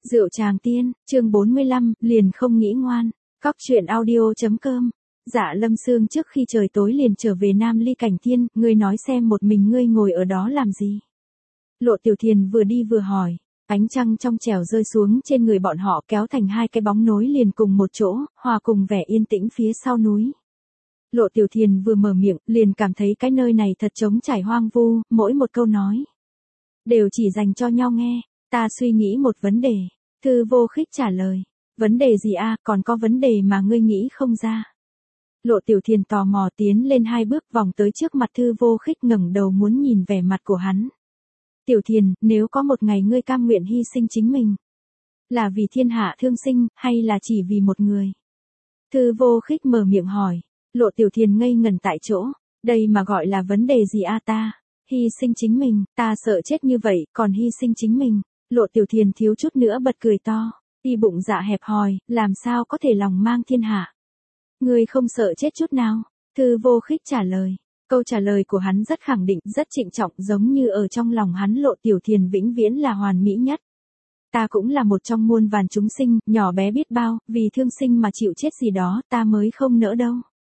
Rượu Tràng Tiên, chương 45, liền không nghĩ ngoan. Cóc truyện audio.com. Dạ Lâm Sương trước khi trời tối liền trở về Nam Ly Cảnh Thiên, ngươi nói xem một mình ngươi ngồi ở đó làm gì? Lộ Tiểu Thiền vừa đi vừa hỏi, ánh trăng trong trẻo rơi xuống trên người bọn họ kéo thành hai cái bóng nối liền cùng một chỗ, hòa cùng vẻ yên tĩnh phía sau núi. Lộ Tiểu Thiền vừa mở miệng, liền cảm thấy cái nơi này thật trống trải hoang vu, mỗi một câu nói đều chỉ dành cho nhau nghe. Ta suy nghĩ một vấn đề. Thư Vô Khích trả lời. Vấn đề gì a? Còn có vấn đề mà ngươi nghĩ không ra. Lộ Tiểu Thiền tò mò tiến lên hai bước vòng tới trước mặt Thư Vô Khích ngẩng đầu muốn nhìn vẻ mặt của hắn. Tiểu Thiền, nếu có một ngày ngươi cam nguyện hy sinh chính mình, là vì thiên hạ thương sinh, hay là chỉ vì một người? Thư Vô Khích mở miệng hỏi. Lộ Tiểu Thiền ngây ngẩn tại chỗ. Đây mà gọi là vấn đề gì a ta? Hy sinh chính mình, ta sợ chết như vậy, còn hy sinh chính mình. Lộ Tiểu Thiền thiếu chút nữa bật cười to. Y bụng dạ hẹp hòi, làm sao có thể lòng mang thiên hạ? Ngươi không sợ chết chút nào? Thư Vô Khích trả lời. Câu trả lời của hắn rất khẳng định, rất trịnh trọng, giống như ở trong lòng hắn Lộ Tiểu Thiền vĩnh viễn là hoàn mỹ nhất. Ta cũng là một trong muôn vàn chúng sinh, nhỏ bé biết bao, vì thương sinh mà chịu chết gì đó, ta mới không nỡ đâu.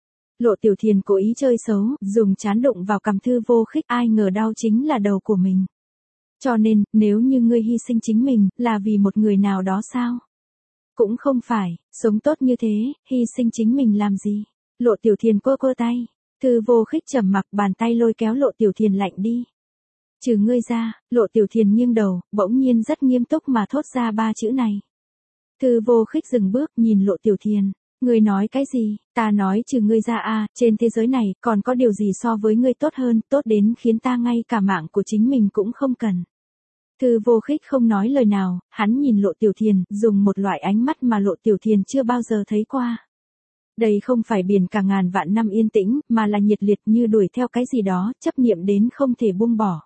Lộ Tiểu Thiền cố ý chơi xấu, dùng trán đụng vào cằm Thư Vô Khích, ai ngờ đau chính là đầu của mình. Cho nên, nếu như ngươi hy sinh chính mình, là vì một người nào đó sao? Cũng không phải, sống tốt như thế, hy sinh chính mình làm gì? Lộ Tiểu Thiền quơ tay. Thư Vô Khích trầm mặc, bàn tay lôi kéo Lộ Tiểu Thiền lạnh đi. Trừ ngươi ra, Lộ Tiểu Thiền nghiêng đầu, bỗng nhiên rất nghiêm túc mà thốt ra ba chữ này. Thư Vô Khích dừng bước nhìn Lộ Tiểu Thiền. Ngươi nói cái gì? Ta nói trừ ngươi ra a, trên thế giới này, còn có điều gì so với ngươi tốt hơn, tốt đến khiến ta ngay cả mạng của chính mình cũng không cần. Thư Vô Khích không nói lời nào, hắn nhìn Lộ Tiểu Thiền, dùng một loại ánh mắt mà Lộ Tiểu Thiền chưa bao giờ thấy qua. Đây không phải biển cả ngàn vạn năm yên tĩnh, mà là nhiệt liệt như đuổi theo cái gì đó, chấp niệm đến không thể buông bỏ.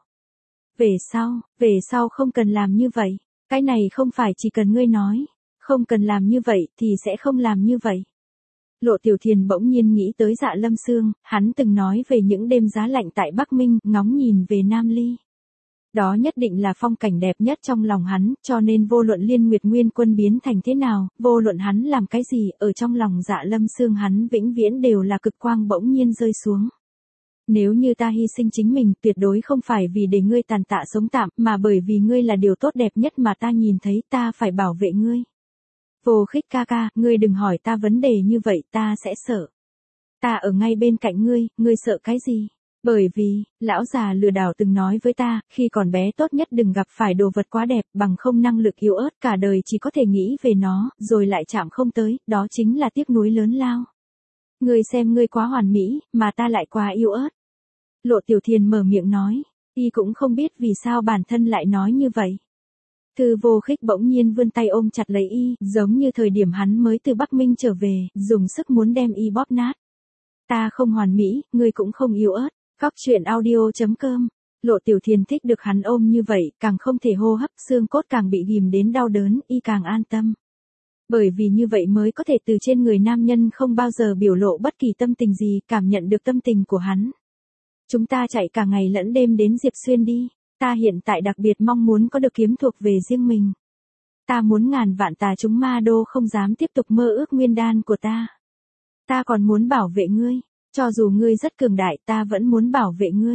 Về sau không cần làm như vậy. Cái này không phải chỉ cần ngươi nói. Không cần làm như vậy thì sẽ không làm như vậy. Lộ Tiểu Thiền bỗng nhiên nghĩ tới Dạ Lâm Sương, hắn từng nói về những đêm giá lạnh tại Bắc Minh, ngóng nhìn về Nam Ly. Đó nhất định là phong cảnh đẹp nhất trong lòng hắn, cho nên vô luận Liên Nguyệt Nguyên Quân biến thành thế nào, vô luận hắn làm cái gì, ở trong lòng Dạ Lâm Sương hắn vĩnh viễn đều là cực quang bỗng nhiên rơi xuống. Nếu như ta hy sinh chính mình, tuyệt đối không phải vì để ngươi tàn tạ sống tạm, mà bởi vì ngươi là điều tốt đẹp nhất mà ta nhìn thấy, ta phải bảo vệ ngươi. Vô Khích ca ca, ngươi đừng hỏi ta vấn đề như vậy, ta sẽ sợ. Ta ở ngay bên cạnh ngươi sợ cái gì? Bởi vì, lão già lừa đảo từng nói với ta, khi còn bé tốt nhất đừng gặp phải đồ vật quá đẹp, bằng không năng lực yếu ớt cả đời chỉ có thể nghĩ về nó, rồi lại chạm không tới, đó chính là tiếc nuối lớn lao. Ngươi xem ngươi quá hoàn mỹ, mà ta lại quá yếu ớt. Lộ Tiểu Thiền mở miệng nói, y cũng không biết vì sao bản thân lại nói như vậy. Thư Vô Khích bỗng nhiên vươn tay ôm chặt lấy y, giống như thời điểm hắn mới từ Bắc Minh trở về, dùng sức muốn đem y bóp nát. Ta không hoàn mỹ, ngươi cũng không yếu ớt. Cóc truyện audio.com. Lộ Tiểu Thiền thích được hắn ôm như vậy, càng không thể hô hấp, xương cốt càng bị ghìm đến đau đớn, y càng an tâm. Bởi vì như vậy mới có thể từ trên người nam nhân không bao giờ biểu lộ bất kỳ tâm tình gì, cảm nhận được tâm tình của hắn. Chúng ta chạy cả ngày lẫn đêm đến Diệp Xuyên đi. Ta hiện tại đặc biệt mong muốn có được kiếm thuộc về riêng mình. Ta muốn ngàn vạn tà chúng ma đô không dám tiếp tục mơ ước nguyên đan của ta. Ta còn muốn bảo vệ ngươi. Cho dù ngươi rất cường đại, ta vẫn muốn bảo vệ ngươi.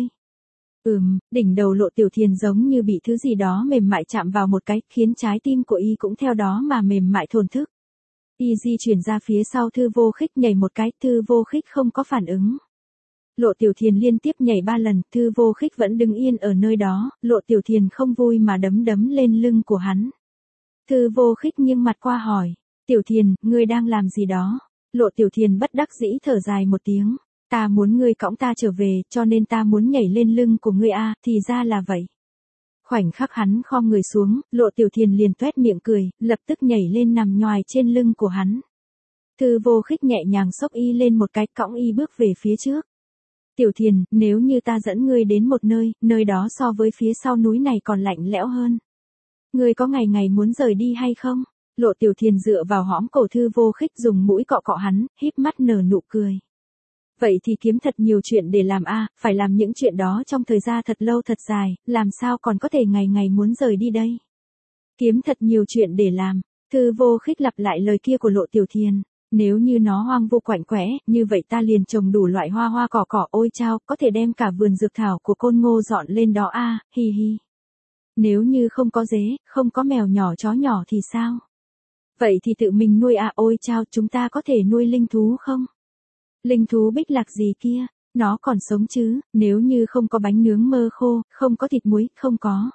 Đỉnh đầu Lộ Tiểu Thiền giống như bị thứ gì đó mềm mại chạm vào một cái, khiến trái tim của y cũng theo đó mà mềm mại thổn thức. Y di chuyển ra phía sau Thư Vô Khích nhảy một cái, Thư Vô Khích không có phản ứng. Lộ Tiểu Thiền liên tiếp nhảy 3 lần, Thư Vô Khích vẫn đứng yên ở nơi đó, Lộ Tiểu Thiền không vui mà đấm lên lưng của hắn. Thư Vô Khích nghiêng mặt qua hỏi, Tiểu Thiền, ngươi đang làm gì đó? Lộ Tiểu Thiền bất đắc dĩ thở dài một tiếng. Ta muốn ngươi cõng ta trở về, cho nên ta muốn nhảy lên lưng của ngươi a, thì ra là vậy. Khoảnh khắc hắn khom người xuống, Lộ Tiểu Thiền liền toét miệng cười, lập tức nhảy lên nằm nhoài trên lưng của hắn. Thư Vô Khích nhẹ nhàng xốc y lên một cái, cõng y bước về phía trước. Tiểu Thiền, nếu như ta dẫn ngươi đến một nơi đó so với phía sau núi này còn lạnh lẽo hơn. Ngươi có ngày ngày muốn rời đi hay không? Lộ Tiểu Thiền dựa vào hõm cổ Thư Vô Khích dùng mũi cọ cọ hắn, híp mắt nở nụ cười. Vậy thì kiếm thật nhiều chuyện để làm a, phải làm những chuyện đó trong thời gian thật lâu thật dài, làm sao còn có thể ngày ngày muốn rời đi đây. Kiếm thật nhiều chuyện để làm. Thư Vô Khích lặp lại lời kia của Lộ Tiểu Thiền. Nếu như nó hoang vu quạnh quẽ, như vậy ta liền trồng đủ loại hoa hoa cỏ cỏ, ôi chao, có thể đem cả vườn dược thảo của Côn Ngô dọn lên đó a, hi hi. Nếu như không có dế, không có mèo nhỏ chó nhỏ thì sao? Vậy thì tự mình nuôi à, ôi chao, chúng ta có thể nuôi linh thú không? Linh thú Bích Lạc gì kia, nó còn sống chứ, nếu như không có bánh nướng mơ khô, không có thịt muối, không có.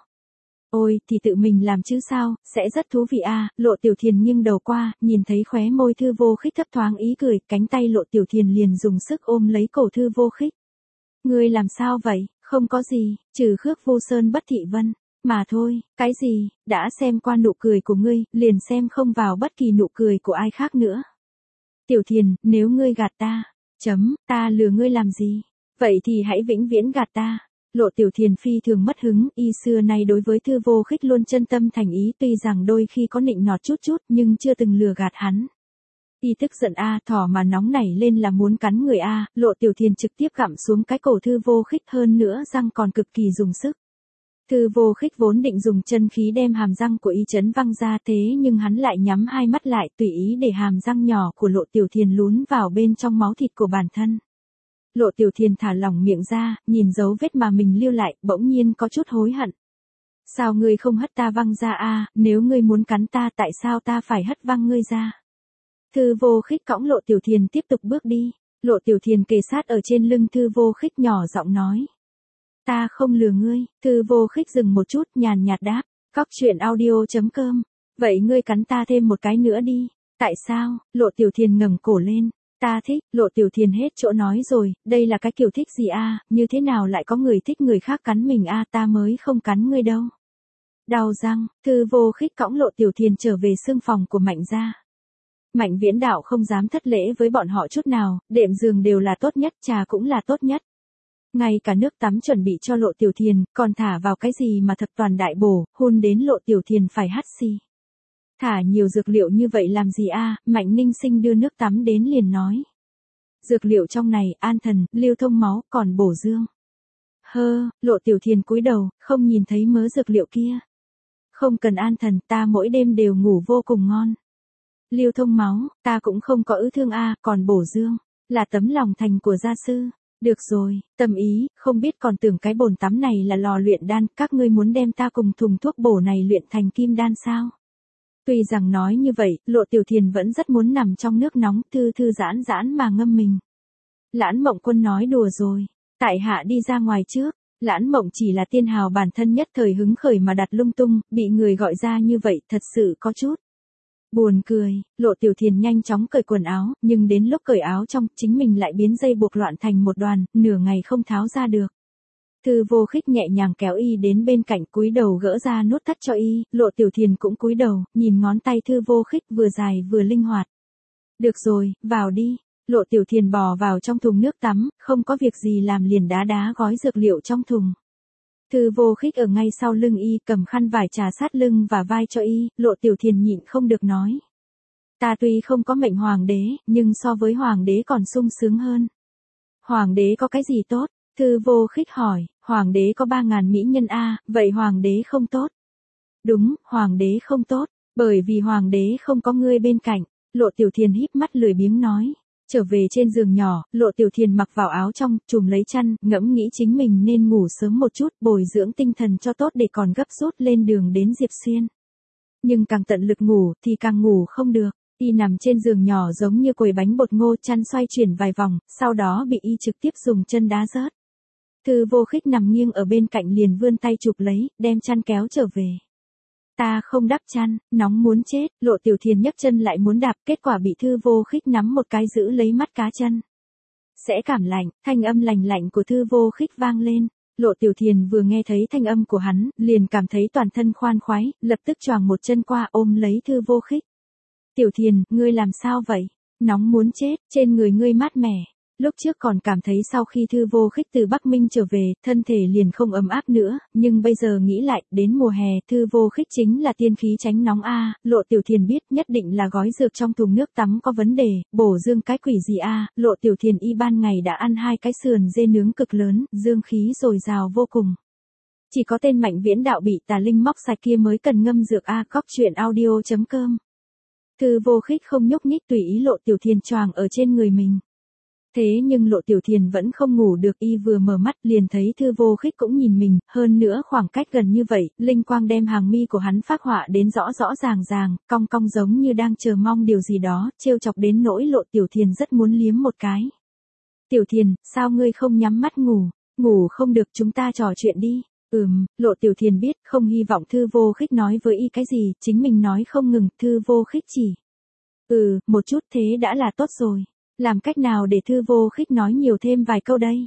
Ôi, thì tự mình làm chứ sao, sẽ rất thú vị à, Lộ Tiểu Thiền nghiêng đầu qua, nhìn thấy khóe môi Thư Vô Khích thấp thoáng ý cười, cánh tay Lộ Tiểu Thiền liền dùng sức ôm lấy cổ Thư Vô Khích. Ngươi làm sao vậy, không có gì, trừ Khước Vô Sơn Bất Thị Vân. Mà thôi, cái gì, đã xem qua nụ cười của ngươi, liền xem không vào bất kỳ nụ cười của ai khác nữa. Tiểu Thiền, nếu ngươi gạt ta, ta lừa ngươi làm gì? Vậy thì hãy vĩnh viễn gạt ta. Lộ Tiểu Thiền phi thường mất hứng, y xưa nay đối với Thư Vô Khích luôn chân tâm thành ý, tuy rằng đôi khi có nịnh nọt chút chút nhưng chưa từng lừa gạt hắn. Y tức giận a, thỏ mà nóng nảy lên là muốn cắn người a, Lộ Tiểu Thiền trực tiếp gặm xuống cái cổ Thư Vô Khích, hơn nữa răng còn cực kỳ dùng sức. Thư Vô Khích vốn định dùng chân khí đem hàm răng của y chấn văng ra, thế nhưng hắn lại nhắm hai mắt lại, tùy ý để hàm răng nhỏ của Lộ Tiểu Thiền lún vào bên trong máu thịt của bản thân. Lộ Tiểu Thiền thả lỏng miệng ra, nhìn dấu vết mà mình lưu lại, bỗng nhiên có chút hối hận. Sao ngươi không hất ta văng ra a, nếu ngươi muốn cắn ta tại sao ta phải hất văng ngươi ra? Thư Vô Khích cõng Lộ Tiểu Thiền tiếp tục bước đi. Lộ Tiểu Thiền kề sát ở trên lưng Thư Vô Khích nhỏ giọng nói. Ta không lừa ngươi. Thư Vô Khích dừng một chút, nhàn nhạt đáp. Cóc truyện audio.com. Vậy ngươi cắn ta thêm một cái nữa đi. Tại sao? Lộ Tiểu Thiền ngẩng cổ lên. Ta thích. Lộ Tiểu Thiền hết chỗ nói rồi, đây là cái kiểu thích gì a, như thế nào lại có người thích người khác cắn mình a, ta mới không cắn ngươi đâu. Đau răng, Thư Vô Khích cõng Lộ Tiểu Thiền trở về xương phòng của Mạnh gia. Mạnh Viễn Đạo không dám thất lễ với bọn họ chút nào, đệm giường đều là tốt nhất, trà cũng là tốt nhất. Ngay cả nước tắm chuẩn bị cho Lộ Tiểu Thiền, còn thả vào cái gì mà thập toàn đại bổ, hôn đến Lộ Tiểu Thiền phải hắt xì. Thả nhiều dược liệu như vậy làm gì a? Mạnh Ninh Sinh đưa nước tắm đến liền nói. Dược liệu trong này, an thần, lưu thông máu, còn bổ dương. Lộ Tiểu Thiền cúi đầu, không nhìn thấy mớ dược liệu kia. Không cần an thần, ta mỗi đêm đều ngủ vô cùng ngon. Lưu thông máu, ta cũng không có ứ thương a, còn bổ dương, là tấm lòng thành của gia sư. Được rồi, tâm ý, không biết còn tưởng cái bồn tắm này là lò luyện đan, các ngươi muốn đem ta cùng thùng thuốc bổ này luyện thành kim đan sao? Tuy rằng nói như vậy, Lộ Tiểu Thiền vẫn rất muốn nằm trong nước nóng, thư thư giãn giãn mà ngâm mình. Lãn Mộng Quân nói đùa rồi, tại hạ đi ra ngoài trước. Lãn Mộng chỉ là tiên hào bản thân nhất thời hứng khởi mà đặt lung tung, bị người gọi ra như vậy, thật sự có chút buồn cười. Lộ Tiểu Thiền nhanh chóng cởi quần áo, nhưng đến lúc cởi áo trong, chính mình lại biến dây buộc loạn thành một đoàn, nửa ngày không tháo ra được. Thư Vô Khích nhẹ nhàng kéo y đến bên cạnh, cúi đầu gỡ ra nút thắt cho y, Lộ Tiểu Thiền cũng cúi đầu, nhìn ngón tay Thư Vô Khích vừa dài vừa linh hoạt. Được rồi, vào đi. Lộ Tiểu Thiền bò vào trong thùng nước tắm, không có việc gì làm liền đá đá gói dược liệu trong thùng. Thư Vô Khích ở ngay sau lưng y, cầm khăn vải trà sát lưng và vai cho y, Lộ Tiểu Thiền nhịn không được nói. Ta tuy không có mệnh hoàng đế, nhưng so với hoàng đế còn sung sướng hơn. Hoàng đế có cái gì tốt? Thư Vô Khích hỏi, hoàng đế có 3.000 mỹ nhân a, vậy hoàng đế không tốt? Đúng, hoàng đế không tốt, bởi vì hoàng đế không có ngươi bên cạnh. Lộ Tiểu Thiền híp mắt lười biếng nói. Trở về trên giường nhỏ, Lộ Tiểu Thiền mặc vào áo trong, trùm lấy chăn, ngẫm nghĩ chính mình nên ngủ sớm một chút, bồi dưỡng tinh thần cho tốt để còn gấp rút lên đường đến Diệp Xuyên. Nhưng càng tận lực ngủ, thì càng ngủ không được. Y nằm trên giường nhỏ giống như quầy bánh bột ngô, chăn xoay chuyển vài vòng, sau đó bị y trực tiếp dùng chân đá rớt. Thư Vô Khích nằm nghiêng ở bên cạnh liền vươn tay chụp lấy, đem chăn kéo trở về. Ta không đắp chăn, nóng muốn chết. Lộ Tiểu Thiền nhấc chân lại muốn đạp, kết quả bị Thư Vô Khích nắm một cái giữ lấy mắt cá chân. Sẽ cảm lạnh, thanh âm lành lạnh của Thư Vô Khích vang lên. Lộ Tiểu Thiền vừa nghe thấy thanh âm của hắn, liền cảm thấy toàn thân khoan khoái, lập tức choàng một chân qua ôm lấy Thư Vô Khích. Tiểu Thiền, ngươi làm sao vậy? Nóng muốn chết, trên người ngươi mát mẻ. Lúc trước còn cảm thấy sau khi Thư Vô Khích từ Bắc Minh trở về, thân thể liền không ấm áp nữa, nhưng bây giờ nghĩ lại, đến mùa hè, Thư Vô Khích chính là tiên khí tránh nóng a. Lộ Tiểu Thiền biết nhất định là gói dược trong thùng nước tắm có vấn đề, bổ dương cái quỷ gì a. Lộ Tiểu Thiền y ban ngày đã ăn 2 cái sườn dê nướng cực lớn, dương khí dồi dào vô cùng. Chỉ có tên Mạnh Viễn đạo bị tà linh móc sạch kia mới cần ngâm dược a. Cóc truyện audio.com. Thư Vô Khích không nhúc nhích tùy ý Lộ Tiểu Thiền choàng ở trên người mình. Thế nhưng Lộ Tiểu Thiền vẫn không ngủ được, y vừa mở mắt liền thấy Thư Vô Khích cũng nhìn mình, hơn nữa khoảng cách gần như vậy, linh quang đem hàng mi của hắn phác họa đến rõ rõ ràng ràng, cong cong giống như đang chờ mong điều gì đó, trêu chọc đến nỗi Lộ Tiểu Thiền rất muốn liếm một cái. Tiểu Thiền, sao ngươi không nhắm mắt ngủ, ngủ không được chúng ta trò chuyện đi. Lộ Tiểu Thiền biết, không hy vọng Thư Vô Khích nói với y cái gì, chính mình nói không ngừng, Thư Vô Khích chỉ. Một chút thế đã là tốt rồi. Làm cách nào để Thư Vô Khích nói nhiều thêm vài câu đây?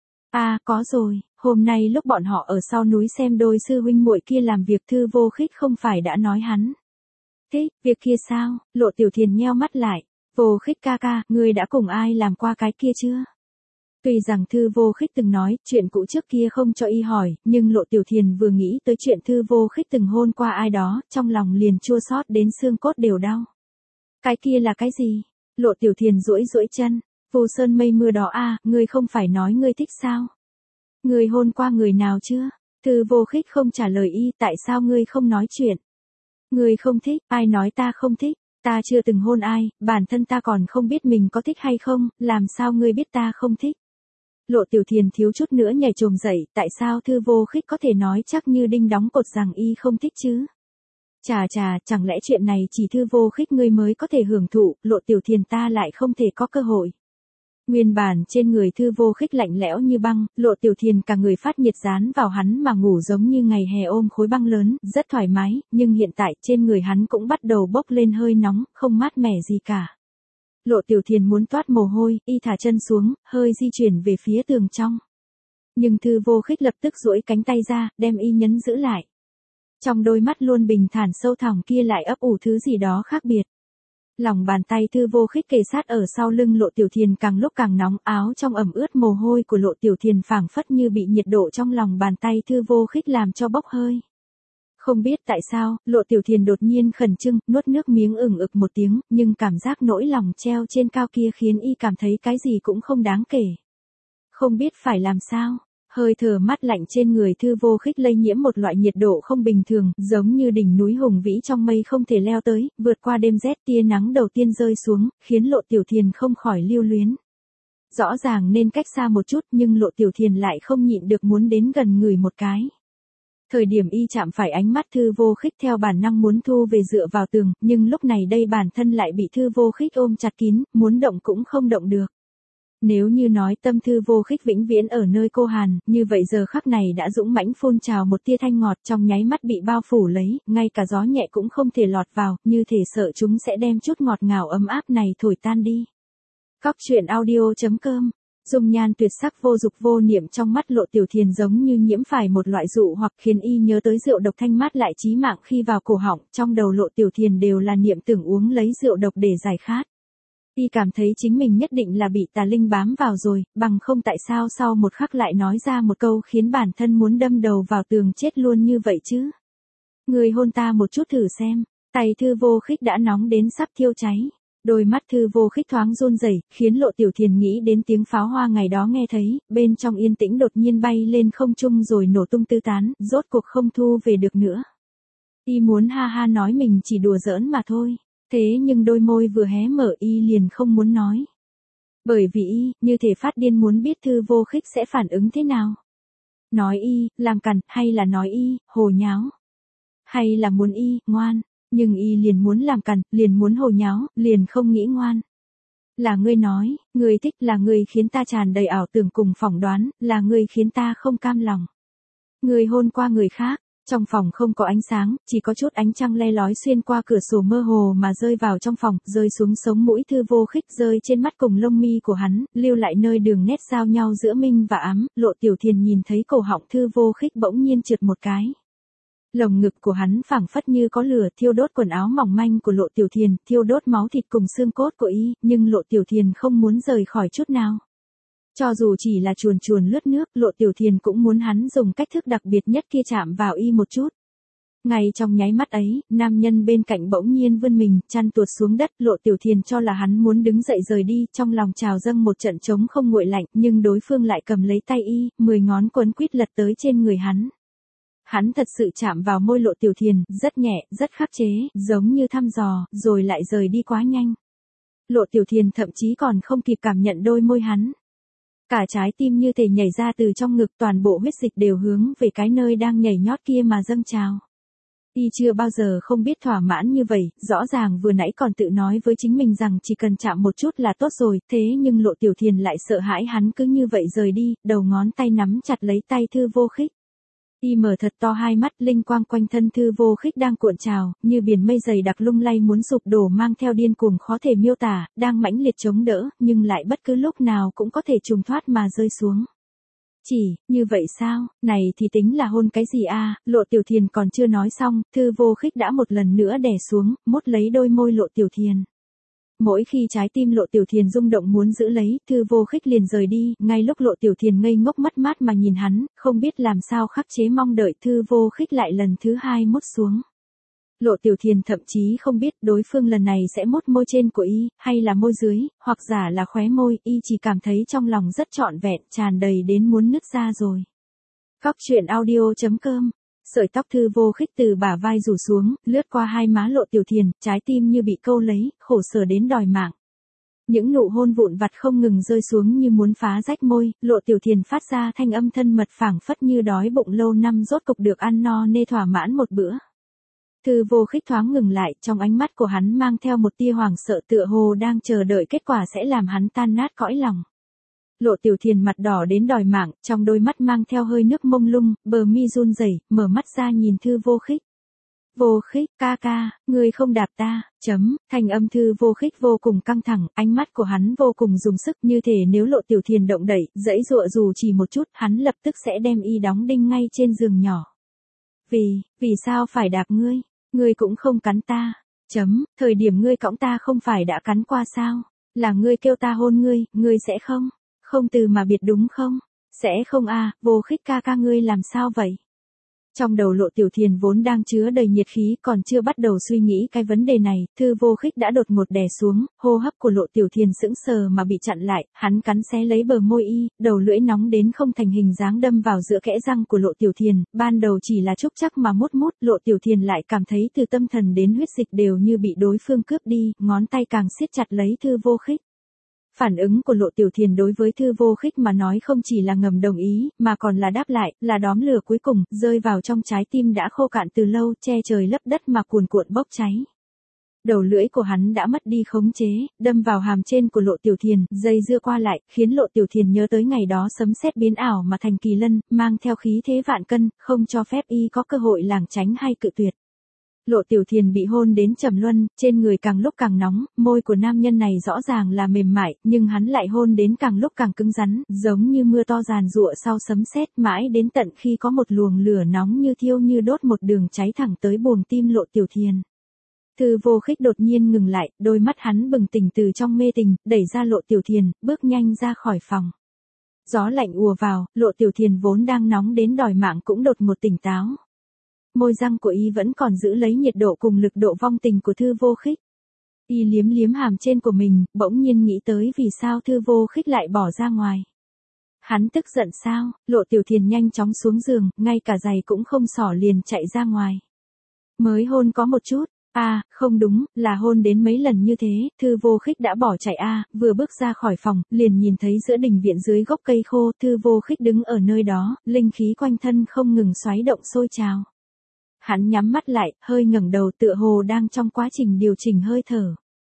Có rồi, hôm nay lúc bọn họ ở sau núi xem đôi sư huynh muội kia làm việc Thư Vô Khích không phải đã nói hắn. Thế, việc kia sao? Lộ Tiểu Thiền nheo mắt lại. Vô Khích ca ca, ngươi đã cùng ai làm qua cái kia chưa? Tuy rằng Thư Vô Khích từng nói, chuyện cũ trước kia không cho y hỏi, nhưng Lộ Tiểu Thiền vừa nghĩ tới chuyện Thư Vô Khích từng hôn qua ai đó, trong lòng liền chua xót đến xương cốt đều đau. Cái kia là cái gì? Lộ Tiểu Thiền duỗi chân. Vô sơn mây mưa đó ngươi không phải nói ngươi thích sao? Ngươi hôn qua người nào chưa? Thư Vô Khích không trả lời y, tại sao ngươi không nói chuyện? Ngươi không thích, ai nói ta không thích? Ta chưa từng hôn ai, bản thân ta còn không biết mình có thích hay không, làm sao ngươi biết ta không thích? Lộ Tiểu Thiền thiếu chút nữa nhảy chồm dậy, tại sao Thư Vô Khích có thể nói chắc như đinh đóng cột rằng y không thích chứ? Chà, chẳng lẽ chuyện này chỉ Thư Vô Khích ngươi mới có thể hưởng thụ, Lộ Tiểu Thiền ta lại không thể có cơ hội. Nguyên bản trên người Thư Vô Khích lạnh lẽo như băng, Lộ Tiểu Thiền cả người phát nhiệt dán vào hắn mà ngủ giống như ngày hè ôm khối băng lớn, rất thoải mái, nhưng hiện tại trên người hắn cũng bắt đầu bốc lên hơi nóng, không mát mẻ gì cả. Lộ Tiểu Thiền muốn toát mồ hôi, y thả chân xuống, hơi di chuyển về phía tường trong. Nhưng Thư Vô Khích lập tức duỗi cánh tay ra, đem y nhấn giữ lại. Trong đôi mắt luôn bình thản sâu thẳm kia lại ấp ủ thứ gì đó khác biệt. Lòng bàn tay Thư Vô Khích kề sát ở sau lưng Lộ Tiểu Thiền càng lúc càng nóng, áo trong ẩm ướt mồ hôi của Lộ Tiểu Thiền phảng phất như bị nhiệt độ trong lòng bàn tay Thư Vô Khích làm cho bốc hơi. Không biết tại sao, Lộ Tiểu Thiền đột nhiên khẩn trương, nuốt nước miếng ực một tiếng, nhưng cảm giác nỗi lòng treo trên cao kia khiến y cảm thấy cái gì cũng không đáng kể. Không biết phải làm sao. Hơi thở mát lạnh trên người Thư Vô Khích lây nhiễm một loại nhiệt độ không bình thường, giống như đỉnh núi hùng vĩ trong mây không thể leo tới, vượt qua đêm rét tia nắng đầu tiên rơi xuống, khiến Lộ Tiểu Thiền không khỏi lưu luyến. Rõ ràng nên cách xa một chút nhưng Lộ Tiểu Thiền lại không nhịn được muốn đến gần người một cái. Thời điểm y chạm phải ánh mắt Thư Vô Khích theo bản năng muốn thu về dựa vào tường, nhưng lúc này đây bản thân lại bị Thư Vô Khích ôm chặt kín, muốn động cũng không động được. Nếu như nói tâm Thư Vô Khích vĩnh viễn ở nơi cô hàn, như vậy giờ khắc này đã dũng mãnh phun trào một tia thanh ngọt trong nháy mắt bị bao phủ lấy, ngay cả gió nhẹ cũng không thể lọt vào, như thể sợ chúng sẽ đem chút ngọt ngào ấm áp này thổi tan đi. Cóc truyện audio.com. Dung nhan tuyệt sắc vô dục vô niệm trong mắt Lộ Tiểu Thiền giống như nhiễm phải một loại dụ hoặc khiến y nhớ tới rượu độc thanh mát lại chí mạng khi vào cổ họng, trong đầu Lộ Tiểu Thiền đều là niệm tưởng uống lấy rượu độc để giải khát. Y cảm thấy chính mình nhất định là bị tà linh bám vào rồi, bằng không tại sao sau một khắc lại nói ra một câu khiến bản thân muốn đâm đầu vào tường chết luôn như vậy chứ. Người hôn ta một chút thử xem, tay Thư Vô Khích đã nóng đến sắp thiêu cháy. Đôi mắt Thư Vô Khích thoáng run rẩy, khiến Lộ Tiểu Thiền nghĩ đến tiếng pháo hoa ngày đó nghe thấy, bên trong yên tĩnh đột nhiên bay lên không trung rồi nổ tung tứ tán, rốt cuộc không thu về được nữa. Y muốn ha ha nói mình chỉ đùa giỡn mà thôi. Thế nhưng đôi môi vừa hé mở y liền không muốn nói. Bởi vì y, như thể phát điên muốn biết Thư Vô Khích sẽ phản ứng thế nào. Nói y, làm cằn, hay là nói y, hồ nháo. Hay là muốn y, ngoan, nhưng y liền muốn làm cằn, liền muốn hồ nháo, liền không nghĩ ngoan. Là ngươi nói, ngươi thích là ngươi khiến ta tràn đầy ảo tưởng cùng phỏng đoán, là ngươi khiến ta không cam lòng. Ngươi hôn qua người khác. Trong phòng không có ánh sáng, chỉ có chút ánh trăng le lói xuyên qua cửa sổ mơ hồ mà rơi vào trong phòng, rơi xuống sống mũi Thư Vô Khích, rơi trên mắt cùng lông mi của hắn, lưu lại nơi đường nét giao nhau giữa minh và ám. Lộ Tiểu Thiền nhìn thấy cổ họng Thư Vô Khích bỗng nhiên trượt một cái. Lồng ngực của hắn phảng phất như có lửa thiêu đốt quần áo mỏng manh của Lộ Tiểu Thiền, thiêu đốt máu thịt cùng xương cốt của y, nhưng Lộ Tiểu Thiền không muốn rời khỏi chút nào. Cho dù chỉ là chuồn chuồn lướt nước, Lộ Tiểu Thiền cũng muốn hắn dùng cách thức đặc biệt nhất kia chạm vào y một chút. Ngay trong nháy mắt ấy, nam nhân bên cạnh bỗng nhiên vươn mình, chăn tuột xuống đất, Lộ Tiểu Thiền cho là hắn muốn đứng dậy rời đi, trong lòng trào dâng một trận trống không nguội lạnh, nhưng đối phương lại cầm lấy tay y, 10 ngón quấn quýt lật tới trên người hắn. Hắn thật sự chạm vào môi Lộ Tiểu Thiền, rất nhẹ, rất khắc chế, giống như thăm dò, rồi lại rời đi quá nhanh. Lộ Tiểu Thiền thậm chí còn không kịp cảm nhận đôi môi hắn. Cả trái tim như thể nhảy ra từ trong ngực, toàn bộ huyết dịch đều hướng về cái nơi đang nhảy nhót kia mà dâng trào. Y chưa bao giờ không biết thỏa mãn như vậy, rõ ràng vừa nãy còn tự nói với chính mình rằng chỉ cần chạm một chút là tốt rồi, thế nhưng Lộ Tiểu Thiền lại sợ hãi hắn cứ như vậy rời đi, đầu ngón tay nắm chặt lấy tay Thư Vô Khích. Y mở thật to hai mắt, linh quang quanh thân Thư Vô Khích đang cuộn trào, như biển mây dày đặc lung lay muốn sụp đổ, mang theo điên cuồng khó thể miêu tả, đang mãnh liệt chống đỡ, nhưng lại bất cứ lúc nào cũng có thể trùng thoát mà rơi xuống. Chỉ, như vậy sao, này thì tính là hôn cái gì a? Lộ Tiểu Thiền còn chưa nói xong, Thư Vô Khích đã một lần nữa đè xuống, mốt lấy đôi môi Lộ Tiểu Thiền. Mỗi khi trái tim Lộ Tiểu Thiền rung động muốn giữ lấy, Thư Vô Khích liền rời đi, ngay lúc Lộ Tiểu Thiền ngây ngốc mất mát mà nhìn hắn, không biết làm sao khắc chế mong đợi, Thư Vô Khích lại lần thứ hai mốt xuống. Lộ Tiểu Thiền thậm chí không biết đối phương lần này sẽ mốt môi trên của y, hay là môi dưới, hoặc giả là khóe môi, y chỉ cảm thấy trong lòng rất trọn vẹn, tràn đầy đến muốn nứt ra rồi. Cóc truyện audio.com. Sợi tóc Thư Vô Khích từ bả vai rủ xuống, lướt qua hai má Lộ Tiểu Thiền, trái tim như bị câu lấy, khổ sở đến đòi mạng. Những nụ hôn vụn vặt không ngừng rơi xuống như muốn phá rách môi, Lộ Tiểu Thiền phát ra thanh âm thân mật phảng phất như đói bụng lâu năm rốt cục được ăn no nê thỏa mãn một bữa. Thư Vô Khích thoáng ngừng lại, trong ánh mắt của hắn mang theo một tia hoảng sợ, tựa hồ đang chờ đợi kết quả sẽ làm hắn tan nát cõi lòng. Lộ Tiểu Thiền mặt đỏ đến đòi mạng, trong đôi mắt mang theo hơi nước mông lung, bờ mi run rẩy, mở mắt ra nhìn Thư Vô Khích. Vô Khích, ca ca, ngươi không đạp ta, thanh âm Thư Vô Khích vô cùng căng thẳng, ánh mắt của hắn vô cùng dùng sức, như thể nếu Lộ Tiểu Thiền động đậy, giãy giụa dù chỉ một chút, hắn lập tức sẽ đem y đóng đinh ngay trên giường nhỏ. Vì sao phải đạp ngươi? Ngươi cũng không cắn ta. Thời điểm ngươi cõng ta không phải đã cắn qua sao? Là ngươi kêu ta hôn ngươi, ngươi sẽ không từ mà biệt đúng không? Sẽ không à, Vô Khích ca ca ngươi làm sao vậy? Trong đầu Lộ Tiểu Thiền vốn đang chứa đầy nhiệt khí, còn chưa bắt đầu suy nghĩ cái vấn đề này, Thư Vô Khích đã đột ngột đè xuống, hô hấp của Lộ Tiểu Thiền sững sờ mà bị chặn lại, hắn cắn xé lấy bờ môi y, đầu lưỡi nóng đến không thành hình dáng đâm vào giữa kẽ răng của Lộ Tiểu Thiền, ban đầu chỉ là chúc chắc mà mút, Lộ Tiểu Thiền lại cảm thấy từ tâm thần đến huyết dịch đều như bị đối phương cướp đi, ngón tay càng siết chặt lấy Thư Vô Khích. Phản ứng của Lộ Tiểu Thiền đối với Thư Vô Khích mà nói không chỉ là ngầm đồng ý, mà còn là đáp lại, là đóm lửa cuối cùng, rơi vào trong trái tim đã khô cạn từ lâu, che trời lấp đất mà cuồn cuộn bốc cháy. Đầu lưỡi của hắn đã mất đi khống chế, đâm vào hàm trên của Lộ Tiểu Thiền, dây dưa qua lại, khiến Lộ Tiểu Thiền nhớ tới ngày đó sấm sét biến ảo mà thành kỳ lân, mang theo khí thế vạn cân, không cho phép y có cơ hội lảng tránh hay cự tuyệt. Lộ Tiểu Thiền bị hôn đến trầm luân, trên người càng lúc càng nóng, môi của nam nhân này rõ ràng là mềm mại, nhưng hắn lại hôn đến càng lúc càng cứng rắn, giống như mưa to giàn giụa sau sấm sét, mãi đến tận khi có một luồng lửa nóng như thiêu như đốt một đường cháy thẳng tới buồng tim Lộ Tiểu Thiền. Thư Vô Khích đột nhiên ngừng lại, đôi mắt hắn bừng tỉnh từ trong mê tình, đẩy ra Lộ Tiểu Thiền, bước nhanh ra khỏi phòng. Gió lạnh ùa vào, Lộ Tiểu Thiền vốn đang nóng đến đòi mạng cũng đột ngột tỉnh táo. Môi răng của y vẫn còn giữ lấy nhiệt độ cùng lực độ vong tình của Thư Vô Khích. Y liếm liếm hàm trên của mình, bỗng nhiên nghĩ tới vì sao Thư Vô Khích lại bỏ ra ngoài. Hắn tức giận sao? Lộ Tiểu Thiền nhanh chóng xuống giường, ngay cả giày cũng không xỏ liền chạy ra ngoài. Mới hôn có một chút. Không đúng, là hôn đến mấy lần như thế, Thư Vô Khích đã bỏ chạy vừa bước ra khỏi phòng, liền nhìn thấy giữa đình viện dưới gốc cây khô, Thư Vô Khích đứng ở nơi đó, linh khí quanh thân không ngừng xoáy động sôi trào. Hắn nhắm mắt lại, hơi ngẩng đầu tựa hồ đang trong quá trình điều chỉnh hơi thở.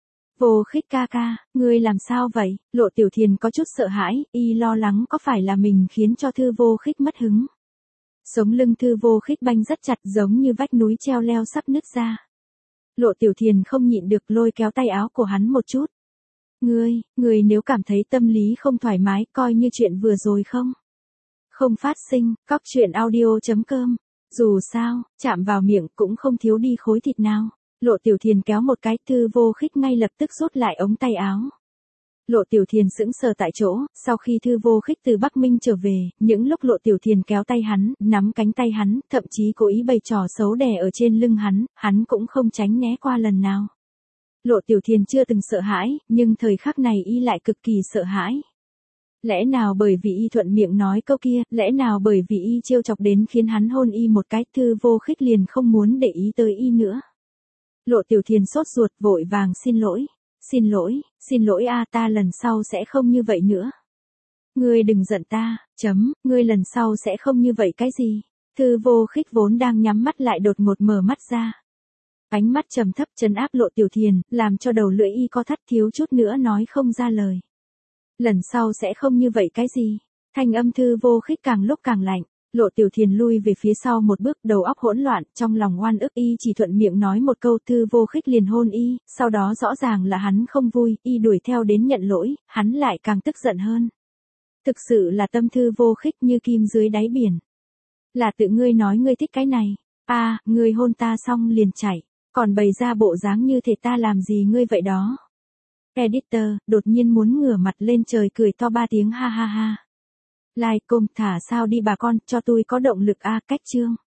Vô Khích ca ca, ngươi làm sao vậy? Lộ Tiểu Thiền có chút sợ hãi, y lo lắng có phải là mình khiến cho Thư Vô Khích mất hứng. Sống lưng Thư Vô Khích banh rất chặt giống như vách núi treo leo sắp nứt ra. Lộ Tiểu Thiền không nhịn được lôi kéo tay áo của hắn một chút. Ngươi nếu cảm thấy tâm lý không thoải mái coi như chuyện vừa rồi không phát sinh, cóc truyện audio.com. Dù sao, chạm vào miệng cũng không thiếu đi khối thịt nào. Lộ Tiểu Thiền kéo một cái, Thư Vô Khích ngay lập tức rút lại ống tay áo. Lộ Tiểu Thiền sững sờ tại chỗ, sau khi Thư Vô Khích từ Bắc Minh trở về, những lúc Lộ Tiểu Thiền kéo tay hắn, nắm cánh tay hắn, thậm chí cố ý bày trò xấu đè ở trên lưng hắn cũng không tránh né qua lần nào. Lộ Tiểu Thiền chưa từng sợ hãi, nhưng thời khắc này y lại cực kỳ sợ hãi. Lẽ nào bởi vì y thuận miệng nói câu kia, lẽ nào bởi vì y trêu chọc đến khiến hắn hôn y một cái, Thư Vô Khích liền không muốn để ý tới y nữa. Lộ Tiểu Thiền sốt ruột vội vàng xin lỗi a, ta lần sau sẽ không như vậy nữa. Ngươi đừng giận ta, ngươi lần sau sẽ không như vậy cái gì? Thư Vô Khích vốn đang nhắm mắt lại đột ngột mở mắt ra. Ánh mắt trầm thấp trấn áp Lộ Tiểu Thiền, làm cho đầu lưỡi y co thắt thiếu chút nữa nói không ra lời. Lần sau sẽ không như vậy cái gì? Thanh âm Thư Vô Khích càng lúc càng lạnh. Lộ Tiểu Thiền lui về phía sau một bước, đầu óc hỗn loạn, trong lòng oan ức, y chỉ thuận miệng nói một câu, Thư Vô Khích liền hôn y, sau đó rõ ràng là hắn không vui, y đuổi theo đến nhận lỗi, hắn lại càng tức giận hơn. Thực sự là tâm Thư Vô Khích như kim dưới đáy biển. Là tự ngươi nói ngươi thích cái này, ngươi hôn ta xong liền chạy, còn bày ra bộ dáng như thể ta làm gì ngươi vậy đó. Editor, đột nhiên muốn ngửa mặt lên trời cười to 3 tiếng ha ha ha. Like, thả sao đi bà con, cho tôi có động lực cách chương.